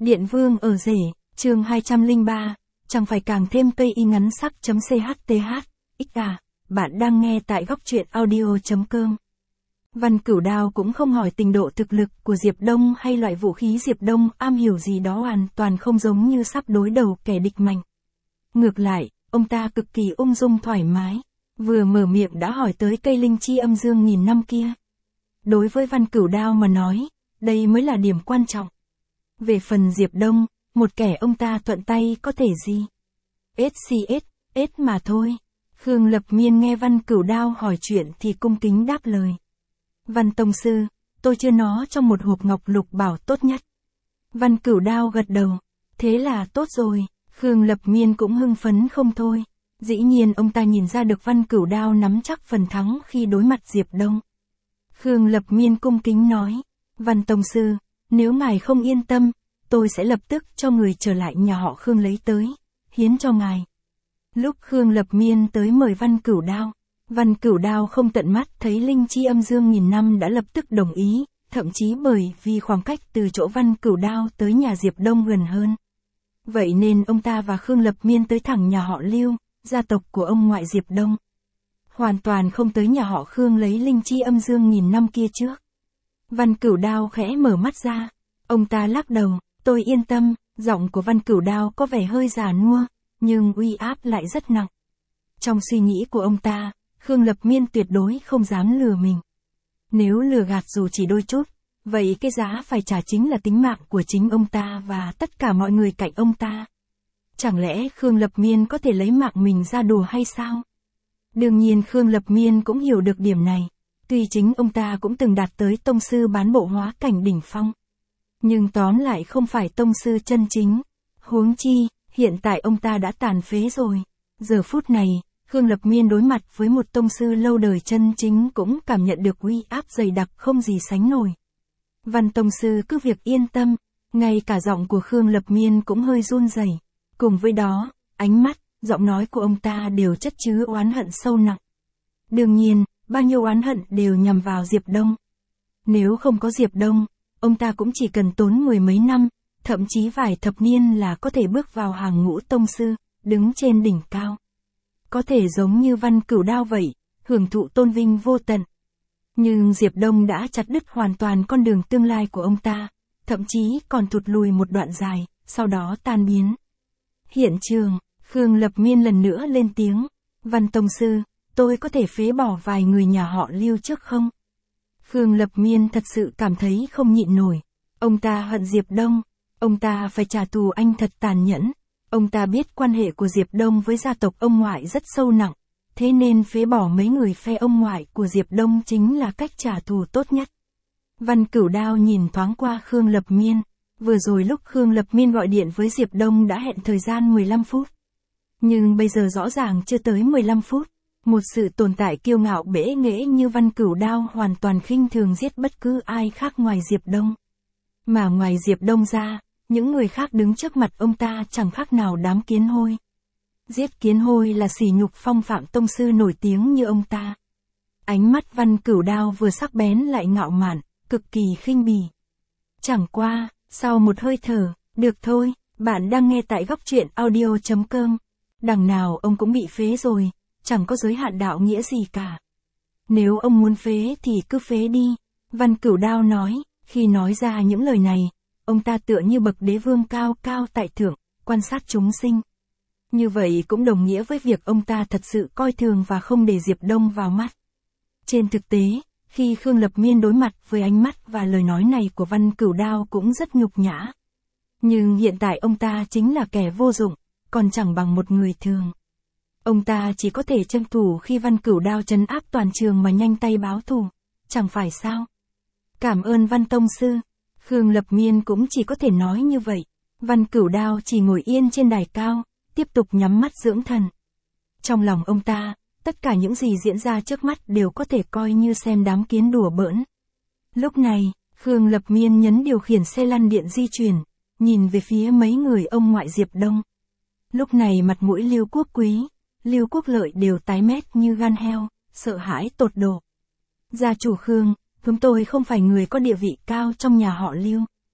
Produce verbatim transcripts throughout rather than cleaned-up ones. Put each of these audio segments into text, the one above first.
Điện Vương ở rể, chương hai trăm lẻ ba, chẳng phải càng thêm cây y ngắn sắc.chth, x à, bạn đang nghe tại góc truyện audio.com. Văn Cửu Đao cũng không hỏi tình độ thực lực của Diệp Đông hay loại vũ khí Diệp Đông am hiểu gì đó, hoàn toàn không giống như sắp đối đầu kẻ địch mạnh. Ngược lại, ông ta cực kỳ ung dung thoải mái, vừa mở miệng đã hỏi tới cây linh chi âm dương nghìn năm kia. Đối với Văn Cửu Đao mà nói, đây mới là điểm quan trọng. Về phần Diệp Đông, một kẻ ông ta thuận tay có thể gì? ét xê ét, ét mà thôi. Khương Lập Miên nghe Văn Cửu Đao hỏi chuyện thì cung kính đáp lời. Văn Tông Sư, tôi chưa nó trong một hộp ngọc lục bảo tốt nhất. Văn Cửu Đao gật đầu. Thế là tốt rồi. Khương Lập Miên cũng hưng phấn không thôi. Dĩ nhiên ông ta nhìn ra được Văn Cửu Đao nắm chắc phần thắng khi đối mặt Diệp Đông. Khương Lập Miên cung kính nói. Văn Tông Sư, nếu ngài không yên tâm, tôi sẽ lập tức cho người trở lại nhà họ Khương lấy tới, hiến cho ngài. Lúc Khương Lập Miên tới mời Văn Cửu Đao, Văn Cửu Đao không tận mắt thấy linh chi âm dương nghìn năm đã lập tức đồng ý, thậm chí bởi vì khoảng cách từ chỗ Văn Cửu Đao tới nhà Diệp Đông gần hơn. Vậy nên ông ta và Khương Lập Miên tới thẳng nhà họ Lưu, gia tộc của ông ngoại Diệp Đông. Hoàn toàn không tới nhà họ Khương lấy linh chi âm dương nghìn năm kia trước. Văn Cửu Đao khẽ mở mắt ra, ông ta lắc đầu, tôi yên tâm. Giọng của Văn Cửu Đao có vẻ hơi già nua, nhưng uy áp lại rất nặng. Trong suy nghĩ của ông ta, Khương Lập Miên tuyệt đối không dám lừa mình. Nếu lừa gạt dù chỉ đôi chút, vậy cái giá phải trả chính là tính mạng của chính ông ta và tất cả mọi người cạnh ông ta. Chẳng lẽ Khương Lập Miên có thể lấy mạng mình ra đùa hay sao? Đương nhiên Khương Lập Miên cũng hiểu được điểm này. Tuy chính ông ta cũng từng đạt tới tông sư bán bộ hóa cảnh đỉnh phong. Nhưng tóm lại không phải tông sư chân chính. Huống chi, hiện tại ông ta đã tàn phế rồi. Giờ phút này, Khương Lập Miên đối mặt với một tông sư lâu đời chân chính cũng cảm nhận được uy áp dày đặc không gì sánh nổi. Văn Tông Sư cứ việc yên tâm, ngay cả giọng của Khương Lập Miên cũng hơi run rẩy. Cùng với đó, ánh mắt, giọng nói của ông ta đều chất chứa oán hận sâu nặng. Đương nhiên, bao nhiêu oán hận đều nhằm vào Diệp Đông. Nếu không có Diệp Đông, ông ta cũng chỉ cần tốn mười mấy năm, thậm chí vài thập niên là có thể bước vào hàng ngũ tông sư, đứng trên đỉnh cao. Có thể giống như Văn Cửu Đao vậy, hưởng thụ tôn vinh vô tận. Nhưng Diệp Đông đã chặt đứt hoàn toàn con đường tương lai của ông ta, thậm chí còn thụt lùi một đoạn dài, sau đó tan biến. Hiện trường, Khương Lập Miên lần nữa lên tiếng, Văn Tông Sư, tôi có thể phế bỏ vài người nhà họ Lưu trước không? Khương Lập Miên thật sự cảm thấy không nhịn nổi. Ông ta hận Diệp Đông, ông ta phải trả thù anh thật tàn nhẫn. Ông ta biết quan hệ của Diệp Đông với gia tộc ông ngoại rất sâu nặng, thế nên phế bỏ mấy người phe ông ngoại của Diệp Đông chính là cách trả thù tốt nhất. Văn Cửu Đao nhìn thoáng qua Khương Lập Miên, vừa rồi lúc Khương Lập Miên gọi điện với Diệp Đông đã hẹn thời gian mười lăm phút. Nhưng bây giờ rõ ràng chưa tới mười lăm phút. Một sự tồn tại kiêu ngạo bẽ nghễ như Văn Cửu Đao hoàn toàn khinh thường giết bất cứ ai khác ngoài Diệp Đông. Mà ngoài Diệp Đông ra, những người khác đứng trước mặt ông ta chẳng khác nào đám kiến hôi. Giết kiến hôi là sỉ nhục phong phạm tông sư nổi tiếng như ông ta. Ánh mắt Văn Cửu Đao vừa sắc bén lại ngạo mạn, cực kỳ khinh bỉ. Chẳng qua, sau một hơi thở, được thôi, bạn đang nghe tại góc truyện audio.com. Đằng nào ông cũng bị phế rồi. Chẳng có giới hạn đạo nghĩa gì cả. Nếu ông muốn phế thì cứ phế đi, Văn Cửu Đao nói. Khi nói ra những lời này, ông ta tựa như bậc đế vương cao cao tại thượng, quan sát chúng sinh. Như vậy cũng đồng nghĩa với việc ông ta thật sự coi thường và không để Diệp Đông vào mắt. Trên thực tế, khi Khương Lập Miên đối mặt với ánh mắt và lời nói này của Văn Cửu Đao cũng rất nhục nhã. Nhưng hiện tại ông ta chính là kẻ vô dụng, còn chẳng bằng một người thường. Ông ta chỉ có thể tranh thủ khi Văn Cửu Đao trấn áp toàn trường mà nhanh tay báo thù, chẳng phải sao? Cảm ơn Văn Tông Sư. Khương Lập Miên cũng chỉ có thể nói như vậy. Văn Cửu Đao chỉ ngồi yên trên đài cao, tiếp tục nhắm mắt dưỡng thần. Trong lòng ông ta, tất cả những gì diễn ra trước mắt đều có thể coi như xem đám kiến đùa bỡn. Lúc này, Khương Lập Miên nhấn điều khiển xe lăn điện di chuyển, nhìn về phía mấy người ông ngoại Diệp Đông. Lúc này mặt mũi Lưu Quốc Quý, Lưu Quốc Lợi đều tái mét như gan heo, sợ hãi tột độ. Gia chủ Khương, chúng tôi không phải người có địa vị cao trong nhà họ Lưu.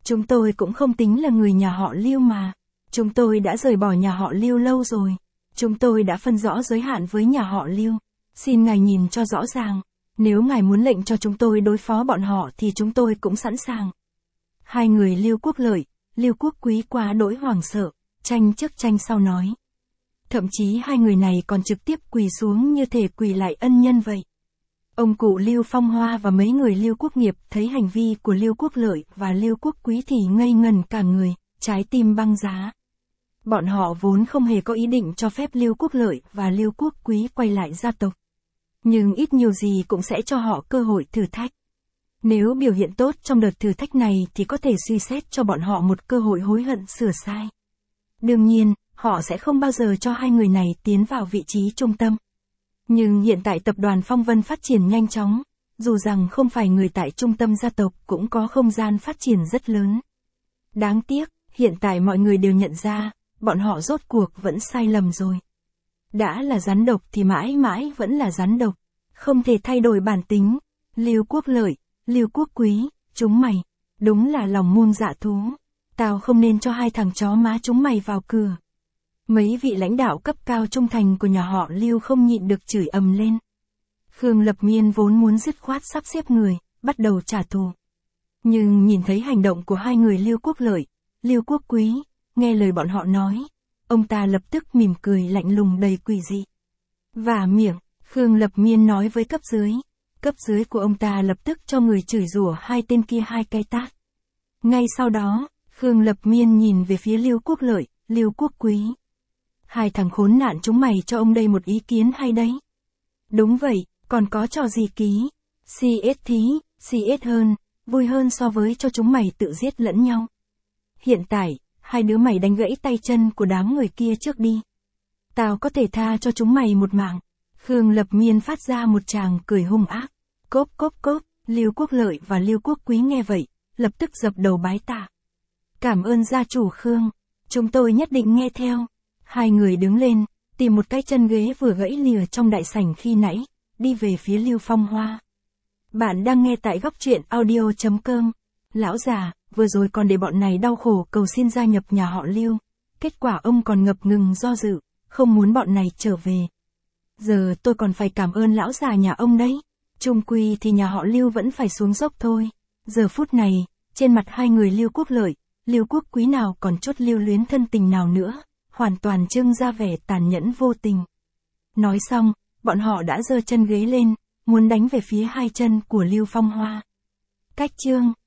Chúng tôi cũng không tính là người nhà họ Lưu mà. Chúng tôi đã rời bỏ nhà họ Lưu lâu rồi. Chúng tôi đã phân rõ giới hạn với nhà họ Lưu. Xin ngài nhìn cho rõ ràng. Nếu ngài muốn lệnh cho chúng tôi đối phó bọn họ thì chúng tôi cũng sẵn sàng. Hai người Lưu Quốc Lợi, Lưu Quốc Quý quá đỗi hoảng sợ, tranh trước tranh sau nói. Thậm chí hai người này còn trực tiếp quỳ xuống như thể quỳ lại ân nhân vậy. Ông cụ Lưu Phong Hoa và mấy người Lưu Quốc Nghiệp thấy hành vi của Lưu Quốc Lợi và Lưu Quốc Quý thì ngây ngần cả người, trái tim băng giá. Bọn họ vốn không hề có ý định cho phép Lưu Quốc Lợi và Lưu Quốc Quý quay lại gia tộc. Nhưng ít nhiều gì cũng sẽ cho họ cơ hội thử thách. Nếu biểu hiện tốt trong đợt thử thách này thì có thể suy xét cho bọn họ một cơ hội hối hận sửa sai. Đương nhiên, họ sẽ không bao giờ cho hai người này tiến vào vị trí trung tâm. Nhưng hiện tại tập đoàn Phong Vân phát triển nhanh chóng, dù rằng không phải người tại trung tâm gia tộc cũng có không gian phát triển rất lớn. Đáng tiếc, hiện tại mọi người đều nhận ra, bọn họ rốt cuộc vẫn sai lầm rồi. Đã là rắn độc thì mãi mãi vẫn là rắn độc, không thể thay đổi bản tính. Lưu Quốc Lợi, Lưu Quốc Quý, chúng mày, đúng là lòng muôn dạ thú. Tao không nên cho hai thằng chó má chúng mày vào cửa. Mấy vị lãnh đạo cấp cao trung thành của nhà họ Lưu không nhịn được chửi ầm lên. Khương Lập Miên vốn muốn dứt khoát sắp xếp người, bắt đầu trả thù. Nhưng nhìn thấy hành động của hai người Lưu Quốc Lợi, Lưu Quốc Quý, nghe lời bọn họ nói, ông ta lập tức mỉm cười lạnh lùng đầy quỷ dị. Vả miệng, Khương Lập Miên nói với cấp dưới. Cấp dưới của ông ta lập tức cho người chửi rủa hai tên kia hai cái tát. Ngay sau đó, Khương Lập Miên nhìn về phía Lưu Quốc Lợi, Lưu Quốc Quý. Hai thằng khốn nạn chúng mày cho ông đây một ý kiến hay đấy. Đúng vậy, còn có trò gì ký? xê ét thí, xê ét hơn, vui hơn so với cho chúng mày tự giết lẫn nhau. Hiện tại, hai đứa mày đánh gãy tay chân của đám người kia trước đi. Tao có thể tha cho chúng mày một mạng. Khương Lập Miên phát ra một tràng cười hung ác. Cốp cốp cốp, Lưu Quốc Lợi và Lưu Quốc Quý nghe vậy, lập tức dập đầu bái tạ. Cảm ơn gia chủ Khương, chúng tôi nhất định nghe theo. Hai người đứng lên, tìm một cái chân ghế vừa gãy lìa trong đại sảnh khi nãy, đi về phía Lưu Phong Hoa. Bạn đang nghe tại góc truyện audio chấm com. Lão già, vừa rồi còn để bọn này đau khổ cầu xin gia nhập nhà họ Lưu. Kết quả ông còn ngập ngừng do dự, không muốn bọn này trở về. Giờ tôi còn phải cảm ơn lão già nhà ông đấy. Chung quy thì nhà họ Lưu vẫn phải xuống dốc thôi. Giờ phút này, trên mặt hai người Lưu Quốc Lợi, Lưu Quốc Quý nào còn chút lưu luyến thân tình nào nữa, hoàn toàn trưng ra vẻ tàn nhẫn vô tình. Nói xong, bọn họ đã giơ chân ghế lên, muốn đánh về phía hai chân của Lưu Phong Hoa. Cách chương